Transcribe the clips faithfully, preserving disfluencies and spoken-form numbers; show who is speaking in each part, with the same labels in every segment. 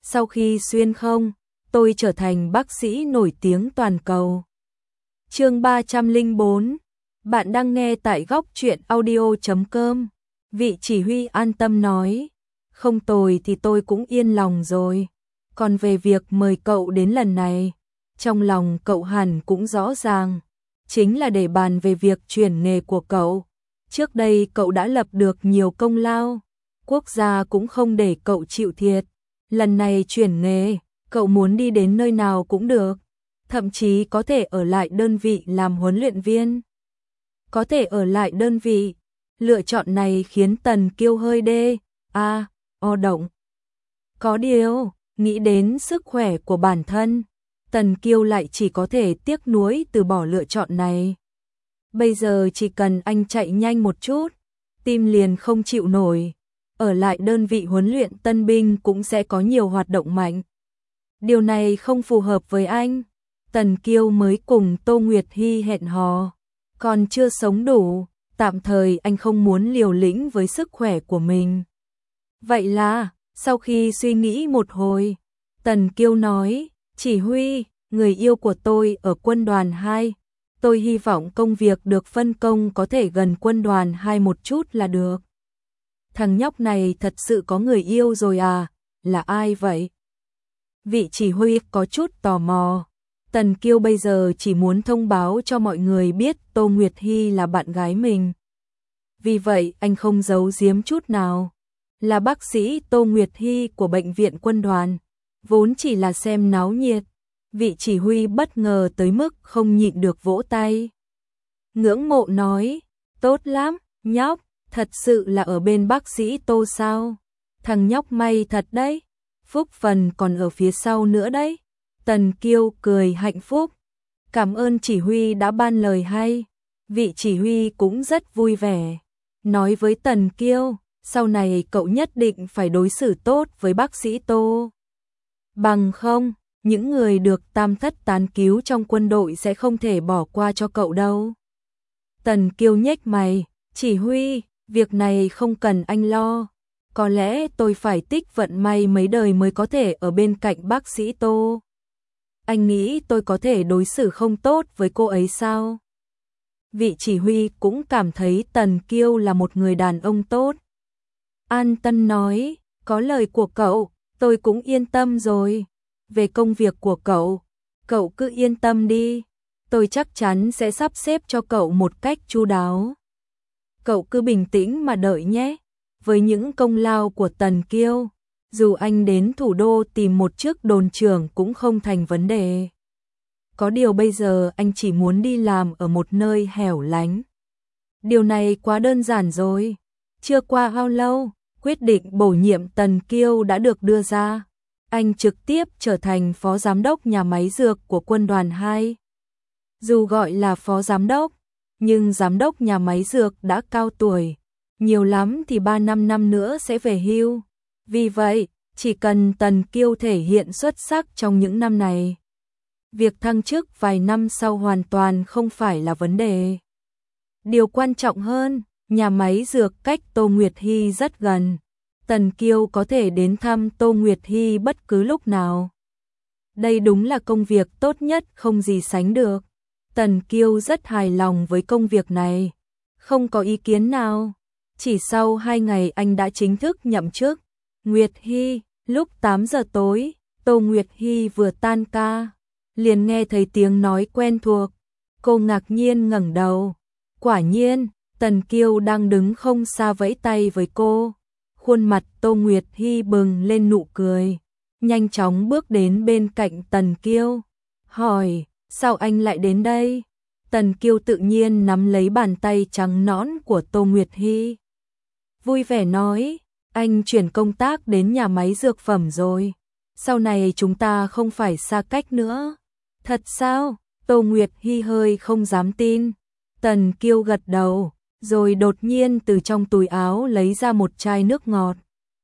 Speaker 1: sau khi xuyên không, tôi trở thành bác sĩ nổi tiếng toàn cầu. Chương ba trăm lẻ bốn. Bạn đang nghe tại góc truyện audio chấm com. Vị chỉ huy an tâm nói, không tồi thì tôi cũng yên lòng rồi. Còn về việc mời cậu đến lần này, trong lòng cậu hẳn cũng rõ ràng, chính là để bàn về việc chuyển nghề của cậu. Trước đây cậu đã lập được nhiều công lao, quốc gia cũng không để cậu chịu thiệt. Lần này chuyển nghề, cậu muốn đi đến nơi nào cũng được, thậm chí có thể ở lại đơn vị làm huấn luyện viên. Có thể ở lại đơn vị, lựa chọn này khiến Tần Kiêu hơi đê, a, o động. Có điều, nghĩ đến sức khỏe của bản thân, Tần Kiêu lại chỉ có thể tiếc nuối từ bỏ lựa chọn này. Bây giờ chỉ cần anh chạy nhanh một chút, tim liền không chịu nổi. Ở lại đơn vị huấn luyện tân binh cũng sẽ có nhiều hoạt động mạnh. Điều này không phù hợp với anh. Tần Kiêu mới cùng Tô Nguyệt Hy hẹn hò, còn chưa sống đủ, tạm thời anh không muốn liều lĩnh với sức khỏe của mình. Vậy là, sau khi suy nghĩ một hồi, Tần Kiêu nói, chỉ huy, người yêu của tôi ở quân đoàn hai, tôi hy vọng công việc được phân công có thể gần quân đoàn hai một chút là được. Thằng nhóc này thật sự có người yêu rồi à, là ai vậy? Vị chỉ huy có chút tò mò. Tần Kiêu bây giờ chỉ muốn thông báo cho mọi người biết Tô Nguyệt Hy là bạn gái mình. Vì vậy anh không giấu giếm chút nào. Là bác sĩ Tô Nguyệt Hy của bệnh viện quân đoàn, vốn chỉ là xem náo nhiệt. Vị chỉ huy bất ngờ tới mức không nhịn được vỗ tay. Ngưỡng mộ nói, tốt lắm, nhóc, thật sự là ở bên bác sĩ Tô sao? Thằng nhóc may thật đấy, phúc phần còn ở phía sau nữa đấy. Tần Kiêu cười hạnh phúc, cảm ơn chỉ huy đã ban lời hay. Vị chỉ huy cũng rất vui vẻ, nói với Tần Kiêu, sau này cậu nhất định phải đối xử tốt với bác sĩ Tô. Bằng không, những người được tam thất tán cứu trong quân đội sẽ không thể bỏ qua cho cậu đâu. Tần Kiêu nhếch mày, chỉ huy, việc này không cần anh lo. Có lẽ tôi phải tích vận may mấy đời mới có thể ở bên cạnh bác sĩ Tô. Anh nghĩ tôi có thể đối xử không tốt với cô ấy sao? Vị chỉ huy cũng cảm thấy Tần Kiêu là một người đàn ông tốt. An Tân nói, có lời của cậu, tôi cũng yên tâm rồi. Về công việc của cậu, cậu cứ yên tâm đi. Tôi chắc chắn sẽ sắp xếp cho cậu một cách chu đáo. Cậu cứ bình tĩnh mà đợi nhé. Với những công lao của Tần Kiêu, dù anh đến thủ đô tìm một chức đồn trưởng cũng không thành vấn đề. Có điều bây giờ anh chỉ muốn đi làm ở một nơi hẻo lánh. Điều này quá đơn giản rồi. Chưa qua bao lâu, quyết định bổ nhiệm Tần Kiêu đã được đưa ra. Anh trực tiếp trở thành phó giám đốc nhà máy dược của quân đoàn hai. Dù gọi là phó giám đốc, nhưng giám đốc nhà máy dược đã cao tuổi, nhiều lắm thì ba năm năm nữa sẽ về hưu. Vì vậy, chỉ cần Tần Kiêu thể hiện xuất sắc trong những năm này, việc thăng chức vài năm sau hoàn toàn không phải là vấn đề. Điều quan trọng hơn, nhà máy dược cách Tô Nguyệt Hy rất gần. Tần Kiêu có thể đến thăm Tô Nguyệt Hy bất cứ lúc nào. Đây đúng là công việc tốt nhất không gì sánh được. Tần Kiêu rất hài lòng với công việc này, không có ý kiến nào. Chỉ sau hai ngày anh đã chính thức nhậm chức. Nguyệt Hy, lúc tám giờ tối, Tô Nguyệt Hy vừa tan ca, liền nghe thấy tiếng nói quen thuộc. Cô ngạc nhiên ngẩng đầu. Quả nhiên, Tần Kiêu đang đứng không xa vẫy tay với cô. Khuôn mặt Tô Nguyệt Hy bừng lên nụ cười, nhanh chóng bước đến bên cạnh Tần Kiêu, hỏi, sao anh lại đến đây? Tần Kiêu tự nhiên nắm lấy bàn tay trắng nõn của Tô Nguyệt Hy. Vui vẻ nói, anh chuyển công tác đến nhà máy dược phẩm rồi. Sau này chúng ta không phải xa cách nữa. Thật sao? Tô Nguyệt Hy hơi không dám tin. Tần Kiêu gật đầu, rồi đột nhiên từ trong túi áo lấy ra một chai nước ngọt.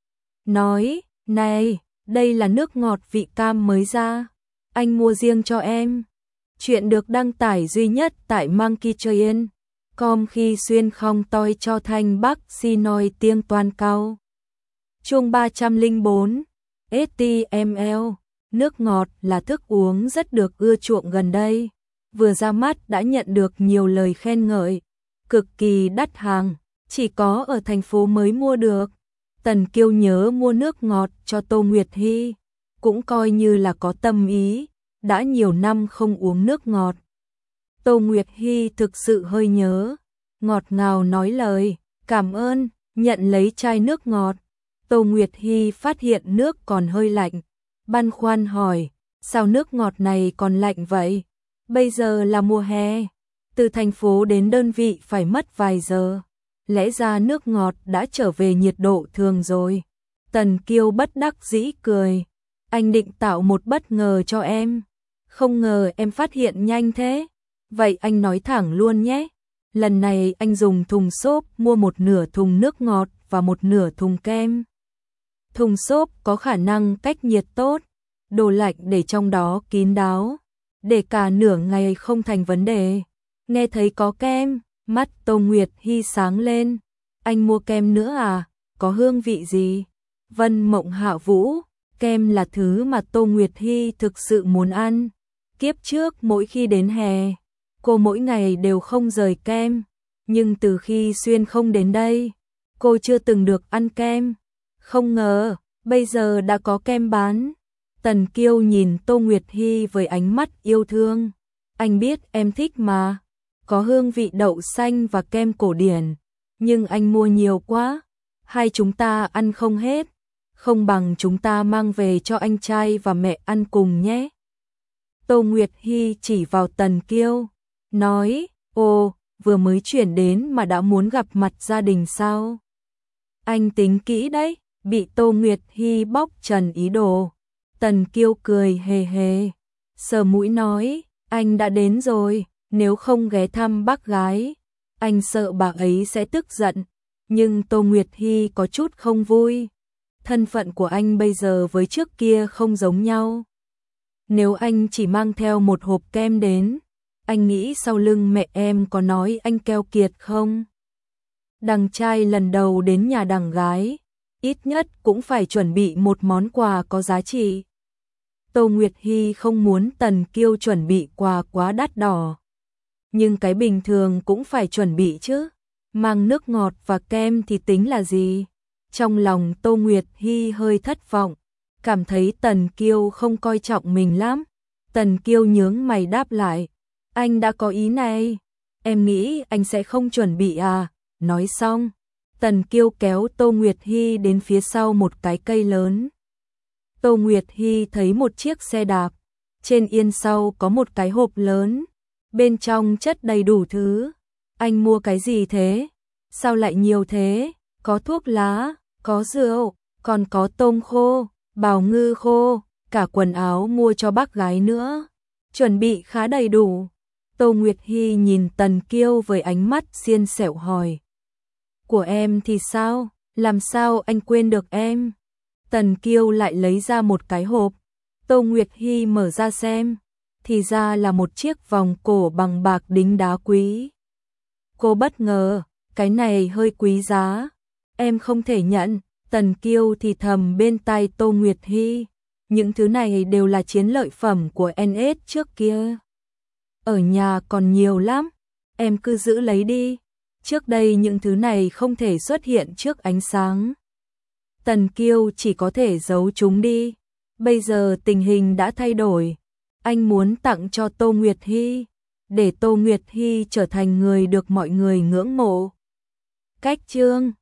Speaker 1: Nói, này, đây là nước ngọt vị cam mới ra. Anh mua riêng cho em. Chuyện được đăng tải duy nhất tại Monkey Train. Com khi xuyên không toi cho thanh bắc si nói tiếng toàn cao. Chương ba trăm lẻ bốn. ét tê em lờ, nước ngọt là thức uống rất được ưa chuộng gần đây. Vừa ra mắt đã nhận được nhiều lời khen ngợi, cực kỳ đắt hàng, chỉ có ở thành phố mới mua được. Tần Kiêu nhớ mua nước ngọt cho Tô Nguyệt Hy, cũng coi như là có tâm ý, đã nhiều năm không uống nước ngọt. Tô Nguyệt Hy thực sự hơi nhớ, ngọt ngào nói lời, cảm ơn, nhận lấy chai nước ngọt. Tô Nguyệt Hy phát hiện nước còn hơi lạnh, băn khoăn hỏi, sao nước ngọt này còn lạnh vậy? Bây giờ là mùa hè, từ thành phố đến đơn vị phải mất vài giờ, lẽ ra nước ngọt đã trở về nhiệt độ thường rồi. Tần Kiêu bất đắc dĩ cười, anh định tạo một bất ngờ cho em, không ngờ em phát hiện nhanh thế. Vậy anh nói thẳng luôn nhé, lần này anh dùng thùng xốp mua một nửa thùng nước ngọt và một nửa thùng kem. Thùng xốp có khả năng cách nhiệt tốt, đồ lạnh để trong đó kín đáo, để cả nửa ngày không thành vấn đề. Nghe thấy có kem, mắt Tô Nguyệt Hy sáng lên, anh mua kem nữa à, có hương vị gì? Vân Mộng Hạ Vũ, kem là thứ mà Tô Nguyệt Hy thực sự muốn ăn. Kiếp trước mỗi khi đến hè, cô mỗi ngày đều không rời kem, nhưng từ khi Xuyên không đến đây, cô chưa từng được ăn kem. Không ngờ, bây giờ đã có kem bán. Tần Kiêu nhìn Tô Nguyệt Hy với ánh mắt yêu thương. Anh biết em thích mà, có hương vị đậu xanh và kem cổ điển, nhưng anh mua nhiều quá, hai chúng ta ăn không hết, không bằng chúng ta mang về cho anh trai và mẹ ăn cùng nhé. Tô Nguyệt Hy chỉ vào Tần Kiêu, nói, ồ, vừa mới chuyển đến mà đã muốn gặp mặt gia đình sao? Anh tính kỹ đấy, bị Tô Nguyệt Hy bóc trần ý đồ. Tần Kiêu cười hề hề, sờ mũi nói, anh đã đến rồi, nếu không ghé thăm bác gái, anh sợ bà ấy sẽ tức giận. Nhưng Tô Nguyệt Hy có chút không vui, thân phận của anh bây giờ với trước kia không giống nhau. Nếu anh chỉ mang theo một hộp kem đến, anh nghĩ sau lưng mẹ em có nói anh keo kiệt không? Đằng trai lần đầu đến nhà đằng gái, ít nhất cũng phải chuẩn bị một món quà có giá trị. Tô Nguyệt Hy không muốn Tần Kiêu chuẩn bị quà quá đắt đỏ, nhưng cái bình thường cũng phải chuẩn bị chứ. Mang nước ngọt và kem thì tính là gì? Trong lòng Tô Nguyệt Hy hơi thất vọng, cảm thấy Tần Kiêu không coi trọng mình lắm. Tần Kiêu nhướng mày đáp lại, anh đã có ý này, em nghĩ anh sẽ không chuẩn bị à? Nói xong, Tần Kiêu kéo Tô Nguyệt Hy đến phía sau một cái cây lớn. Tô Nguyệt Hy thấy một chiếc xe đạp, trên yên sau có một cái hộp lớn, bên trong chất đầy đủ thứ. Anh mua cái gì thế? Sao lại nhiều thế? Có thuốc lá, có rượu, còn có tôm khô, bào ngư khô, cả quần áo mua cho bác gái nữa. Chuẩn bị khá đầy đủ. Tô Nguyệt Hy nhìn Tần Kiêu với ánh mắt xiên xẻo hỏi. Của em thì sao? Làm sao anh quên được em? Tần Kiêu lại lấy ra một cái hộp. Tô Nguyệt Hy mở ra xem, thì ra là một chiếc vòng cổ bằng bạc đính đá quý. Cô bất ngờ, cái này hơi quý giá, em không thể nhận. Tần Kiêu thì thầm bên tai Tô Nguyệt Hy, những thứ này đều là chiến lợi phẩm của en ét trước kia. Ở nhà còn nhiều lắm, em cứ giữ lấy đi. Trước đây những thứ này không thể xuất hiện trước ánh sáng. Tần Kiêu chỉ có thể giấu chúng đi. Bây giờ tình hình đã thay đổi. Anh muốn tặng cho Tô Nguyệt Hy, để Tô Nguyệt Hy trở thành người được mọi người ngưỡng mộ. Cách chương